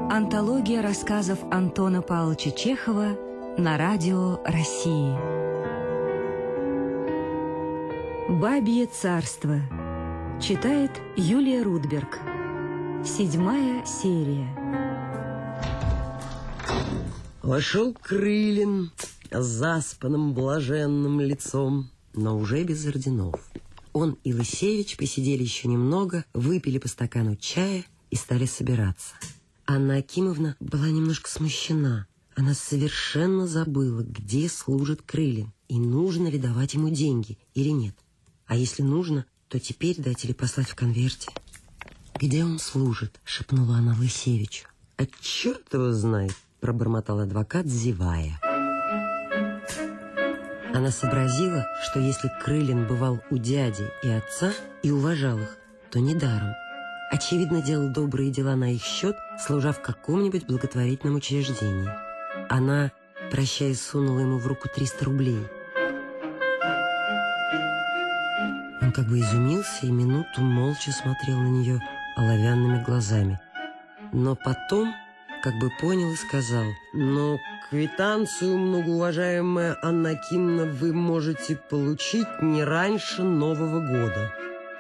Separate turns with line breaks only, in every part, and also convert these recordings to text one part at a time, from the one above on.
Антология рассказов Антона Павловича Чехова на радио России. «Бабье царство». Читает Юлия Рудберг. 7-я серия.
Вошел Крылин с заспанным блаженным лицом, но уже без орденов. Он и Лысевич посидели еще немного, выпили по стакану чая и стали собираться. Анна Акимовна была немножко смущена. Она совершенно забыла, где служит Крылин, и нужно ли давать ему деньги или нет. А если нужно, то теперь дать или послать в конверте. «Где он служит?» — шепнула она Лысевичу. «А черт его знает!» — пробормотал адвокат, зевая. Она сообразила, что если Крылин бывал у дяди и отца и уважал их, то недаром. Очевидно, делал добрые дела на их счет, служа в каком-нибудь благотворительном учреждении. Она, прощаясь, сунула ему в руку 300 рублей. Он как бы изумился и минуту молча смотрел на нее оловянными глазами. Но потом как бы понял и сказал: «Но квитанцию, многоуважаемая Анна Акимовна, вы можете получить не раньше Нового года».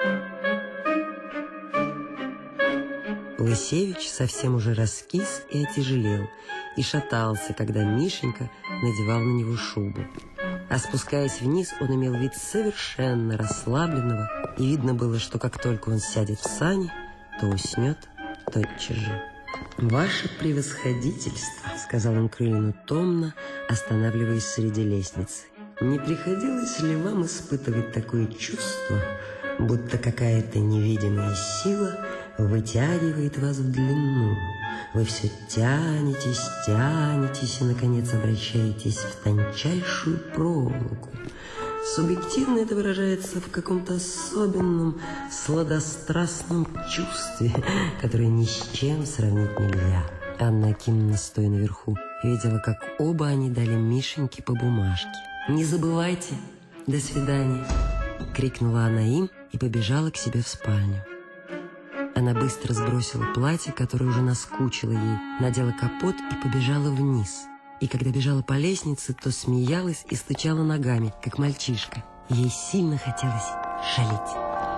Лысевич совсем уже раскис и отяжелел, и шатался, когда Мишенька надевал на него шубу. А спускаясь вниз, он имел вид совершенно расслабленного, и видно было, что как только он сядет в сани, то уснет тотчас же. «Ваше превосходительство», — сказал он Крылину томно, останавливаясь среди лестницы, «не приходилось ли вам испытывать такое чувство, будто какая-то невидимая сила вытягивает вас в длину? Вы все тянетесь, тянетесь и, наконец, обращаетесь в тончайшую проволоку. Субъективно это выражается в каком-то особенном сладострастном чувстве, которое ни с чем сравнить нельзя». Анна Акимовна, стоя наверху, видела, как оба они дали Мишеньке по бумажке. «Не забывайте, до свидания», — крикнула она им и побежала к себе в спальню. Она быстро сбросила платье, которое уже наскучило ей, надела капот и побежала вниз. И когда бежала по лестнице, то смеялась и стучала ногами, как мальчишка. Ей сильно хотелось шалить.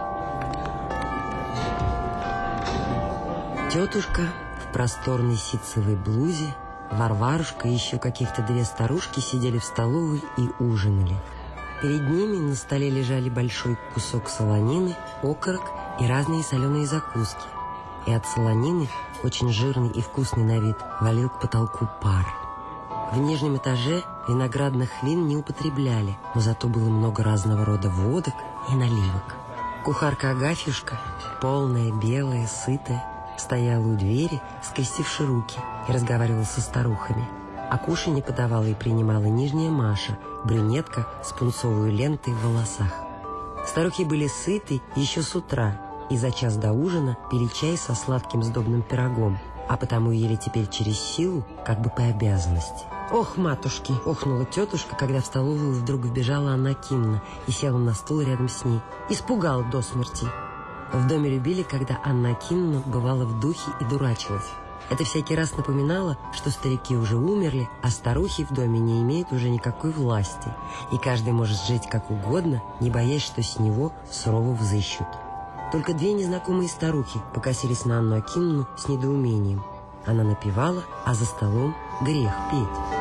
Тетушка в просторной ситцевой блузе, Варварушка и еще каких-то 2 старушки сидели в столовой и ужинали. Перед ними на столе лежали большой кусок солонины, окорок и разные соленые закуски. И от солонины, очень жирный и вкусный на вид, валил к потолку пар. В нижнем этаже виноградных вин не употребляли, но зато было много разного рода водок и наливок. Кухарка Агафьюшка, полная, белая, сытая, стояла у двери, скрестивши руки, и разговаривала со старухами. А кушанье подавала и принимала нижняя Маша, брюнетка с пунцовой лентой в волосах. Старухи были сыты еще с утра, и за час до ужина пили чай со сладким сдобным пирогом, а потому ели теперь через силу, как бы по обязанности. «Ох, матушки!» — охнула тетушка, когда в столовую вдруг вбежала Анна Акимовна и села на стул рядом с ней. Испугала до смерти. В доме любили, когда Анна Акимовна бывала в духе и дурачилась. Это всякий раз напоминало, что старики уже умерли, а старухи в доме не имеют уже никакой власти, и каждый может жить как угодно, не боясь, что с него сурово взыщут. Только 2 незнакомые старухи покосились на Анну Акимовну с недоумением. Она напевала, а за столом грех петь.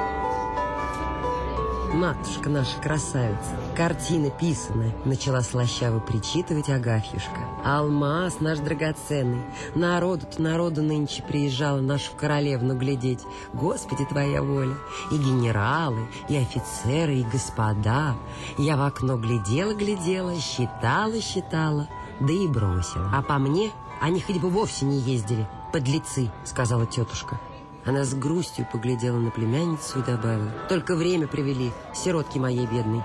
«Матушка наша красавица, картина писаная», — начала слащаво причитывать Агафьюшка. «Алмаз наш драгоценный, народу нынче приезжала нашу королевну глядеть. Господи, твоя воля! И генералы, и офицеры, и господа. Я в окно глядела, считала, да и бросила. А по мне, они хоть бы вовсе не ездили, подлецы», — сказала тетушка. Она с грустью поглядела на племянницу и добавила: «Только время привели, сиротки моей бедной».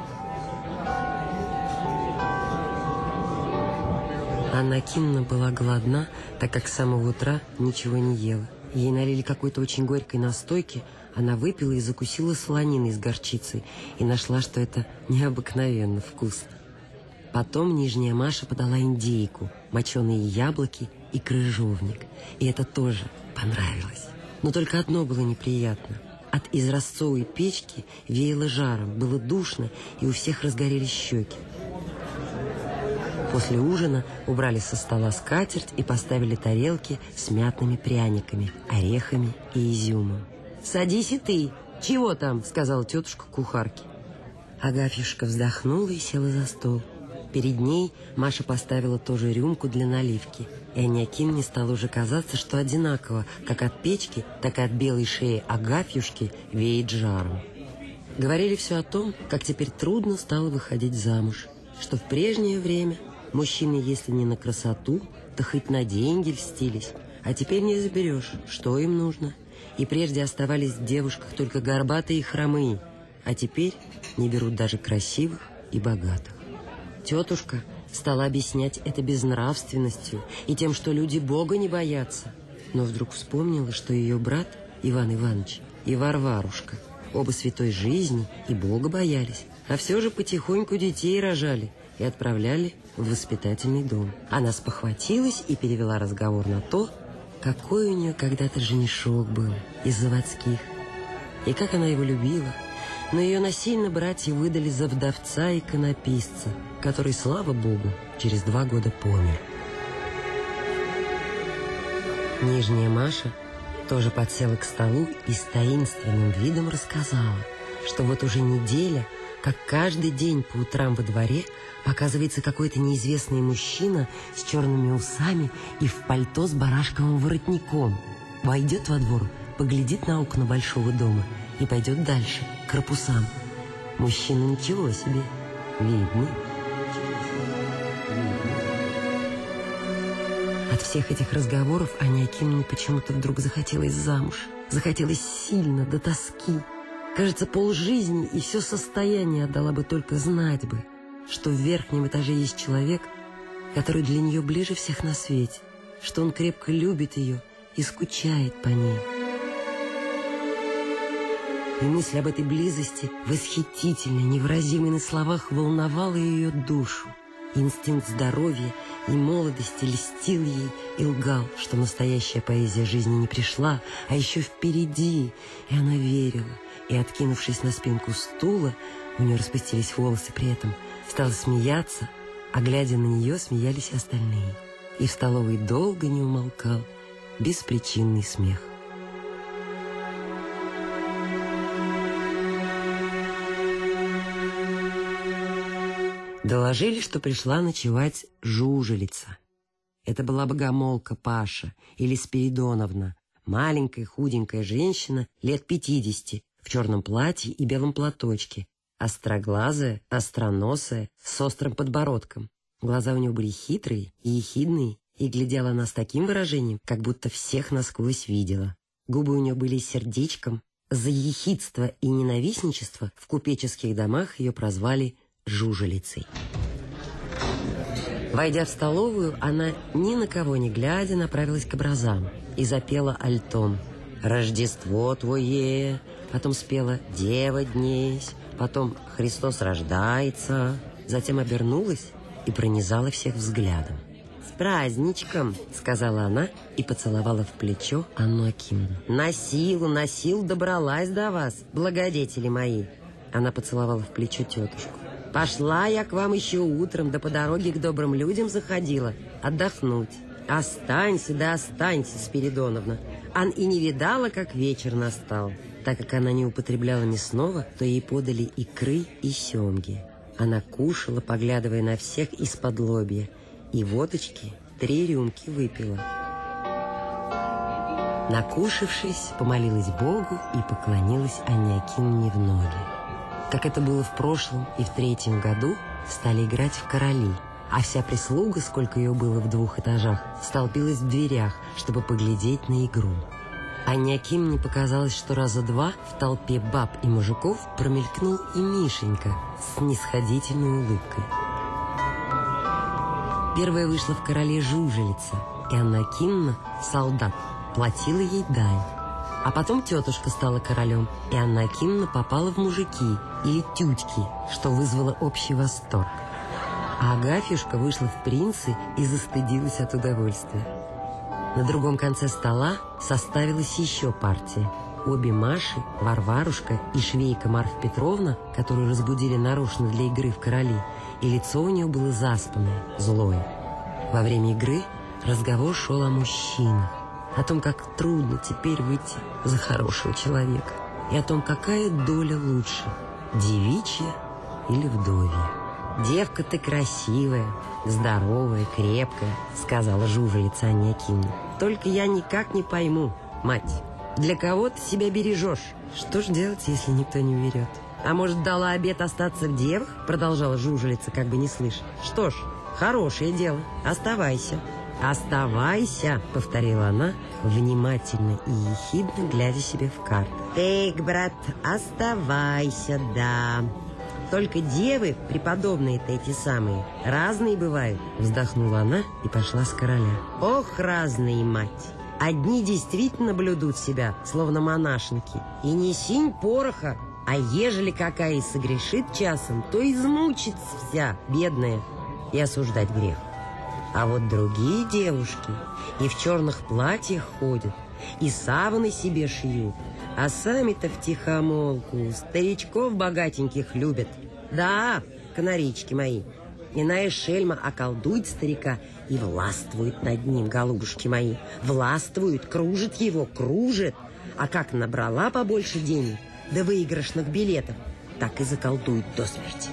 Анна Акимовна была голодна, так как с самого утра ничего не ела. Ей налили какой-то очень горькой настойки, она выпила и закусила солониной с горчицей и нашла, что это необыкновенно вкусно. Потом нижняя Маша подала индейку, моченые яблоки и крыжовник, и это тоже понравилось. Но только одно было неприятно. От изразцовой печки веяло жаром, было душно, и у всех разгорелись щеки. После ужина убрали со стола скатерть и поставили тарелки с мятными пряниками, орехами и изюмом. «Садись и ты. Чего там?» — сказала тетушка кухарке. Агафьюшка вздохнула и села за стол. Перед ней Маша поставила тоже рюмку для наливки. И Аниакимне стало уже казаться, что одинаково, как от печки, так и от белой шеи Агафьюшки веет жаром. Говорили все о том, как теперь трудно стало выходить замуж, что в прежнее время мужчины, если не на красоту, то хоть на деньги льстились, а теперь не заберешь, что им нужно. И прежде оставались в девушках только горбатые и хромые, а теперь не берут даже красивых и богатых. Тетушка стала объяснять это безнравственностью и тем, что люди Бога не боятся. Но вдруг вспомнила, что ее брат Иван Иванович и Варварушка оба святой жизни и Бога боялись, а все же потихоньку детей рожали и отправляли в воспитательный дом. Она спохватилась и перевела разговор на то, какой у нее когда-то женишок был из заводских, и как она его любила. Но ее насильно братья выдали за вдовца и иконописца, который, слава Богу, через 2 года помер. Нижняя Маша тоже подсела к столу и с таинственным видом рассказала, что вот уже неделя, как каждый день по утрам во дворе показывается какой-то неизвестный мужчина с черными усами и в пальто с барашковым воротником. Войдет во двор, поглядит на окна большого дома и пойдет дальше, к корпусам. Мужчина ничего себе, видный. От всех этих разговоров Аниакимне почему-то вдруг захотелось замуж. Захотелось сильно, до тоски. Кажется, полжизни и все состояние отдала бы, только знать бы, что в верхнем этаже есть человек, который для нее ближе всех на свете, что он крепко любит ее и скучает по ней. И мысль об этой близости, восхитительной, невыразимой на словах, волновала ее душу. Инстинкт здоровья и молодости льстил ей и лгал, что настоящая поэзия жизни не пришла, а еще впереди, и она верила. И, откинувшись на спинку стула, у нее распустились волосы при этом, стала смеяться, а глядя на нее, смеялись остальные. И в столовой долго не умолкал беспричинный смех. Доложили, что пришла ночевать жужелица. Это была богомолка Паша или Спиридоновна, маленькая худенькая женщина лет 50, в черном платье и белом платочке, остроглазая, остроносая, с острым подбородком. Глаза у нее были хитрые и ехидные, и глядела она с таким выражением, как будто всех насквозь видела. Губы у нее были сердечком. За ехидство и ненавистничество в купеческих домах ее прозвали жужелицей. Войдя в столовую, она, ни на кого не глядя, направилась к образам и запела альтом «Рождество Твое», потом спела «Дева днесь», потом «Христос рождается», затем обернулась и пронизала всех взглядом. «С праздничком!» — сказала она и поцеловала в плечо Анну Акимовну. На силу добралась до вас, благодетели мои!» Она поцеловала в плечо тетушку. «Пошла я к вам еще утром, да по дороге к добрым людям заходила отдохнуть. Останься, Спиридоновна. Ан и не видала, как вечер настал». Так как она не употребляла мясного, то ей подали икры и семги. Она кушала, поглядывая на всех из-под лобья, и водочки 3 рюмки выпила. Накушавшись, помолилась Богу и поклонилась Аниакимне в ноги. Как это было в прошлом и в 3-м году, стали играть в короли, а вся прислуга, сколько ее было в 2 этажах, столпилась в дверях, чтобы поглядеть на игру. Аниакимне показалось, что раза 2 в толпе баб и мужиков промелькнул и Мишенька с снисходительной улыбкой. Первая вышла в короле жужелица, и Анна Акимовна, солдат, платила ей дань. А потом тетушка стала королем, и Анна Акимовна попала в мужики или тютьки, что вызвало общий восторг. А Агафьюшка вышла в принцы и застыдилась от удовольствия. На другом конце стола составилась еще партия. Обе Маши, Варварушка и швейка Марфа Петровна, которую разбудили нарочно для игры в короли, и лицо у нее было заспанное, злое. Во время игры разговор шел о мужчинах, о том, как трудно теперь выйти за хорошего человека, и о том, какая доля лучше – девичья или вдовья. «Девка ты красивая, здоровая, крепкая», – сказала жужелица Анне Акимовне. «Только я никак не пойму, мать, для кого ты себя бережешь?» «Что ж делать, если никто не берет?» «А может, дала обет остаться в девах?» – продолжала жужелица, как бы не слыша. «Что ж, хорошее дело, оставайся». «Оставайся», — повторила она, внимательно и ехидно глядя себе в карты. «Эк, брат, оставайся, да. Только девы, преподобные-то эти самые, разные бывают», — вздохнула она и пошла с короля. «Ох, разные, мать! Одни действительно блюдут себя, словно монашенки, и не синь пороха, а ежели какая и согрешит часом, то измучится вся, бедная, и осуждать грех. А вот другие девушки и в черных платьях ходят, и саваны себе шьют, а сами-то втихомолку старичков богатеньких любят. Да, канарички мои, иная шельма околдует старика и властвует над ним, голубушки мои, властвует, кружит его, кружит, а как набрала побольше денег, да выигрышных билетов, так и заколдует до смерти».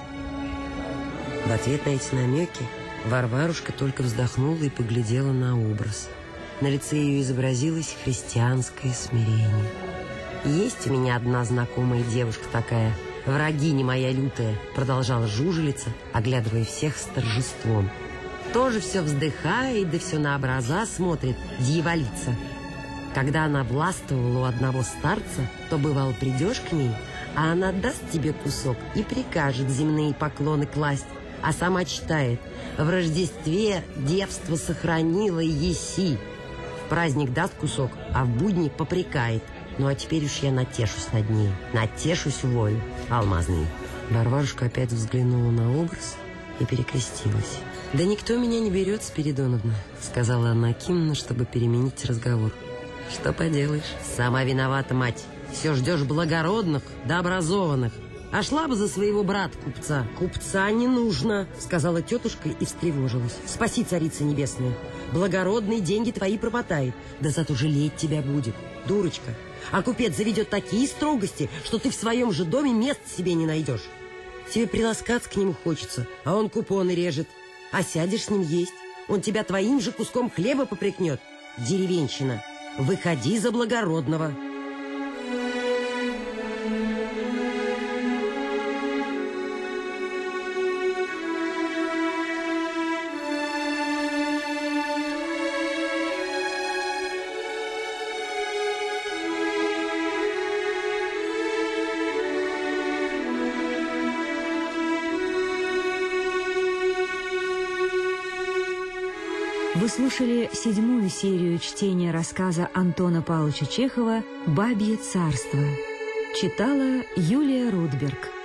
В ответ на эти намеки Варварушка только вздохнула и поглядела на образ. На лице ее изобразилось христианское смирение. «Есть у меня одна знакомая девушка такая, врагиня моя лютая», продолжала жужелица, оглядывая всех с торжеством. «Тоже все вздыхает, да все на образа смотрит, дьяволица. Когда она властвовала у одного старца, то, бывало, придешь к ней, а она даст тебе кусок и прикажет земные поклоны класть, а сама читает: в Рождестве девство сохранила еси. В праздник даст кусок, а в будни попрекает. Ну а теперь уж я натешусь над ней, натешусь волю алмазной». Варварушка опять взглянула на образ и перекрестилась. «Да никто меня не берет, Спиридоновна», — сказала Анна Акимовна, чтобы переменить разговор. «Что поделаешь? Сама виновата, мать. Все ждешь благородных да образованных. А шла бы за своего брата-купца». «Купца не нужно», — сказала тетушка и встревожилась. «Спаси, царица небесная. Благородные деньги твои пропотает, да зато жалеть тебя будет, дурочка. А купец заведет такие строгости, что ты в своем же доме места себе не найдешь. Тебе приласкаться к нему хочется, а он купоны режет. А сядешь с ним есть, он тебя твоим же куском хлеба попрекнет. Деревенщина, выходи за благородного».
Вы слушали 7-ю серию чтения рассказа Антона Павловича Чехова «Бабье царство». Читала Юлия Рудберг.